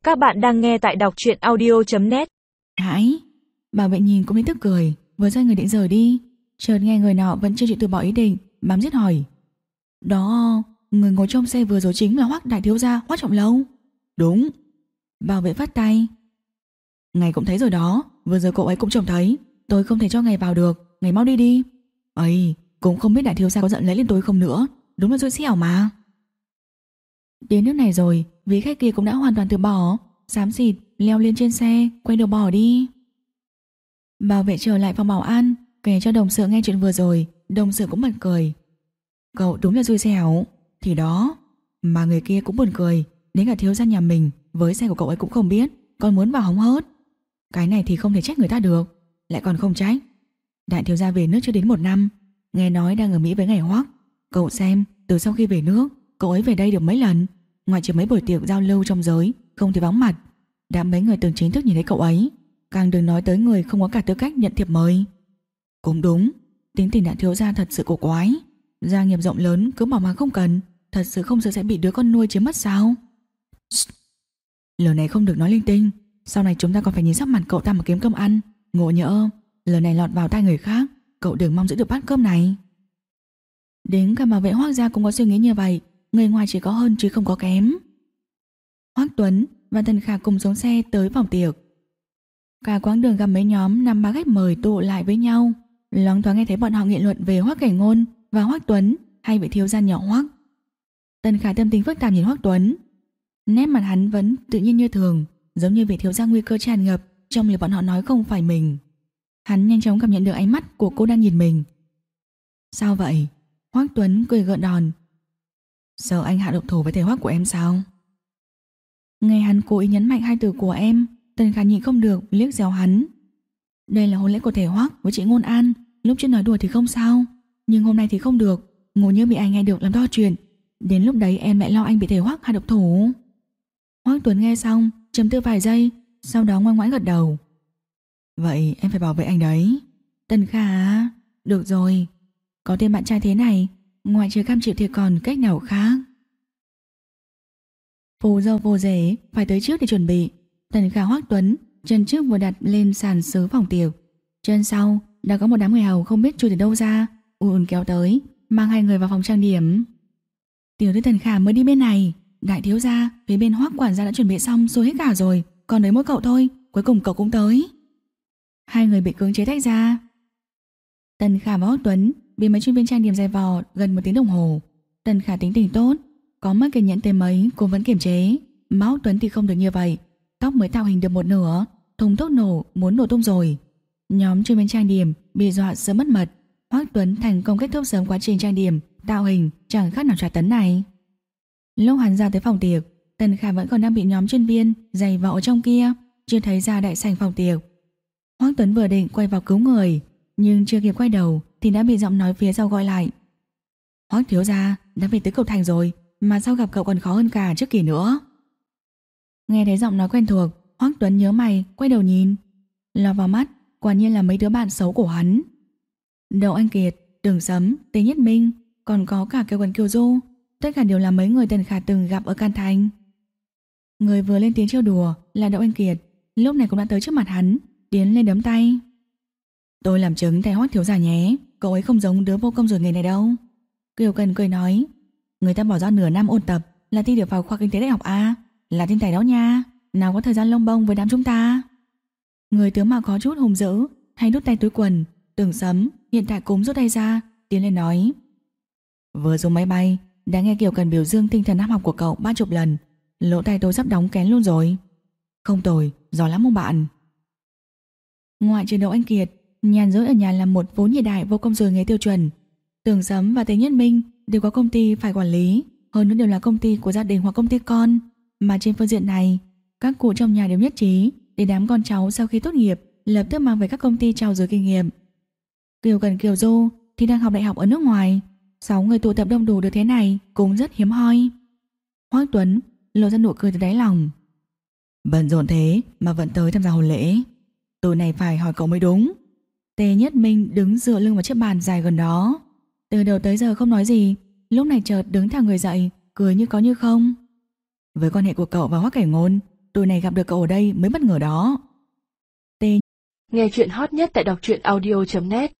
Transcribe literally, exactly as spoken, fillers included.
Các bạn đang nghe tại đọc truyện audio chấm net. Hãi, bảo vệ nhìn cũng thấy tức cười, vừa xoay người định rời đi, chợt nghe người nọ vẫn chưa chịu từ bỏ ý định, bám giết hỏi: "Đó, người ngồi trong xe vừa rồi chính là Hoắc đại thiếu gia, Hoắc Trọng Lâu?" "Đúng." Bảo vệ phát tay: "Ngài cũng thấy rồi đó, vừa rồi cậu ấy cũng trông thấy, tôi không thể cho ngài vào được, ngài mau đi đi." "Ấy, cũng không biết đại thiếu gia có giận lấy lên tôi không nữa, đúng là dối xẻo mà." Đến nước này rồi, vị khách kia cũng đã hoàn toàn từ bỏ, xám xịt leo lên trên xe, quay đầu bỏ đi. Bảo vệ trở lại phòng bảo an, kể cho đồng sự nghe chuyện vừa rồi. Đồng sự cũng bật cười: "Cậu đúng là xui xẻo." Thì đó, mà người kia cũng buồn cười, đến cả thiếu gia nhà mình với xe của cậu ấy cũng không biết, còn muốn vào hóng hớt. Cái này thì không thể trách người ta được. Lại còn không trách, đại thiếu gia về nước chưa đến một năm, nghe nói đang ở Mỹ với ngài Hoắc. Cậu xem, từ sau khi về nước, cậu ấy về đây được mấy lần, ngoại trừ mấy buổi tiệc giao lưu trong giới không thể vắng mặt. Đã mấy người từng chính thức nhìn thấy cậu ấy, càng đừng nói tới người không có cả tư cách nhận thiệp mời. Cũng đúng, tính tình đại thiếu gia thật sự cổ quái, gia nghiệp rộng lớn cứ bỏ mà không cần, thật sự không sợ sẽ bị đứa con nuôi chiếm mất sao? Lời này không được nói linh tinh, sau này chúng ta còn phải nhìn sắc mặt cậu ta mà kiếm cơm ăn. Ngộ nhỡ lời này lọt vào tai người khác, cậu đừng mong giữ được bát cơm này. Đến cả bảo vệ Hoắc gia cũng có suy nghĩ như vậy, người ngoài chỉ có hơn chứ không có kém. Hoắc Tuấn và Tần Khả cùng xuống xe tới phòng tiệc. Cả quãng đường gặp mấy nhóm năm ba khách mời tụ lại với nhau, loáng thoáng nghe thấy bọn họ nghị luận về Hoắc Cảnh Ngôn và Hoắc Tuấn hay vị thiếu gia nhỏ Hoắc. Tần Khả tâm tình phức tạp nhìn Hoắc Tuấn, nét mặt hắn vẫn tự nhiên như thường, giống như vị thiếu gia nguy cơ tràn ngập trong lời bọn họ nói không phải mình. Hắn nhanh chóng cảm nhận được ánh mắt của cô đang nhìn mình. "Sao vậy?" Hoắc Tuấn cười gượng đòn: "Sợ anh hạ độc thủ với thầy Hoắc của em sao?" Nghe hắn cố ý nhấn mạnh hai từ của em, Tần Khả nhịn không được liếc xéo hắn. Đây là hôn lễ của thầy Hoắc với chị Ngôn An, lúc trước nói đùa thì không sao, nhưng hôm nay thì không được. Ngộ như bị anh nghe được làm to chuyện, đến lúc đấy em lại lo anh bị thầy Hoắc hạ độc thủ. Hoắc Tuấn nghe xong trầm tư vài giây, sau đó ngoan ngoãn gật đầu: "Vậy em phải bảo vệ anh đấy." Tần Khả: "Được rồi, có tên bạn trai thế này, ngoài trừ cam chịu thì còn cách nào khác." Phù dâu vô rể phải tới trước để chuẩn bị. Tần Khả Hoắc Tuấn chân trước vừa đặt lên sàn sứ phòng tiệc, chân sau đã có một đám người hầu không biết chui từ đâu ra, ùn ùn kéo tới, mang hai người vào phòng trang điểm. "Tiểu thư Tần Khả mới đi bên này, đại thiếu gia phía bên Hoắc quản gia đã chuẩn bị xong rồi hết cả rồi, còn đấy mỗi cậu thôi, cuối cùng cậu cũng tới." Hai người bị cưỡng chế tách ra. Tần Khả và Hoắc Tuấn bị mấy chuyên viên trang điểm dày vò gần một tiếng đồng hồ. Tần Khả tính tình tốt, có mất kiên nhẫn tới mấy cô vẫn kiềm chế, mà Hoắc Tuấn thì không được như vậy. Tóc mới tạo hình được một nửa, thùng thuốc nổ muốn nổ tung rồi. Nhóm chuyên viên trang điểm bị dọa sớm mất mật. Hoắc Tuấn thành công kết thúc sớm quá trình trang điểm, tạo hình chẳng khác nào tra tấn này. Lúc hắn ra tới phòng tiệc, Tần Khả vẫn còn đang bị nhóm chuyên viên giày vò ở trong kia, chưa thấy ra đại sảnh phòng tiệc. Hoắc Tuấn vừa định quay vào cứu người, nhưng chưa kịp quay đầu thì đã bị giọng nói phía sau gọi lại: "Hoắc thiếu gia đã về tới cầu thành rồi, mà sao gặp cậu còn khó hơn cả trước kỳ nữa." Nghe thấy giọng nói quen thuộc, Hoắc Tuấn nhớ mày quay đầu nhìn, lọt vào mắt quả nhiên là mấy đứa bạn xấu của hắn: Đậu Anh Kiệt, Đường Sấm, Tề Nhất Minh, còn có cả Kiều Quần Kiều Du. Tất cả đều là mấy người Tần Khả từng gặp ở Can Thành. Người vừa lên tiếng trêu đùa là Đậu Anh Kiệt, lúc này cũng đã tới trước mặt hắn, tiến lên đấm tay: "Tôi làm chứng thầy Hoắc thiếu gia nhé, cậu ấy không giống đứa vô công rồi nghề này đâu." Kiều Cần cười nói: "Người ta bỏ ra nửa năm ôn tập là thi được vào khoa kinh tế đại học A, là thiên tài đó nha, nào có thời gian lông bông với đám chúng ta." Người tướng mạo có chút hùng dữ hay đút tay túi quần, Tưởng Sấm hiện tại cũng rút tay ra, tiến lên nói: "Vừa dùng máy bay đã nghe Kiều Cần biểu dương tinh thần năm học của cậu ba chục lần, lỗ tai tôi sắp đóng kén luôn rồi." "Không tồi, giỏi lắm ông bạn." Ngoại trừ Đậu Anh Kiệt, nhàn rỗi ở nhà làm một vốn nhị đại vô công rồi nghề tiêu chuẩn. Tưởng Sấm và Tề Nhất Minh đều có công ty phải quản lý, hơn nữa đều là công ty của gia đình hoặc công ty con, mà trên phương diện này các cụ trong nhà đều nhất trí để đám con cháu sau khi tốt nghiệp lập tức mang về các công ty trao dồi kinh nghiệm. Kiều Cần Kiều Du thì đang học đại học ở nước ngoài, sáu người tụ tập đông đủ được thế này cũng rất hiếm hoi. Hoắc Tuấn lộ ra nụ cười từ đáy lòng: "Bận rộn thế mà vẫn tới tham gia hôn lễ, tối này phải hỏi cậu mới đúng." Tề Nhất Minh đứng dựa lưng vào chiếc bàn dài gần đó, từ đầu tới giờ không nói gì, lúc này chợt đứng thẳng người dậy, cười như có như không: "Với quan hệ của cậu và Hoắc Cảnh Ngôn, Tối này gặp được cậu ở đây mới bất ngờ đó. T. Nghe chuyện hot nhất tại đọc truyện audio chấm net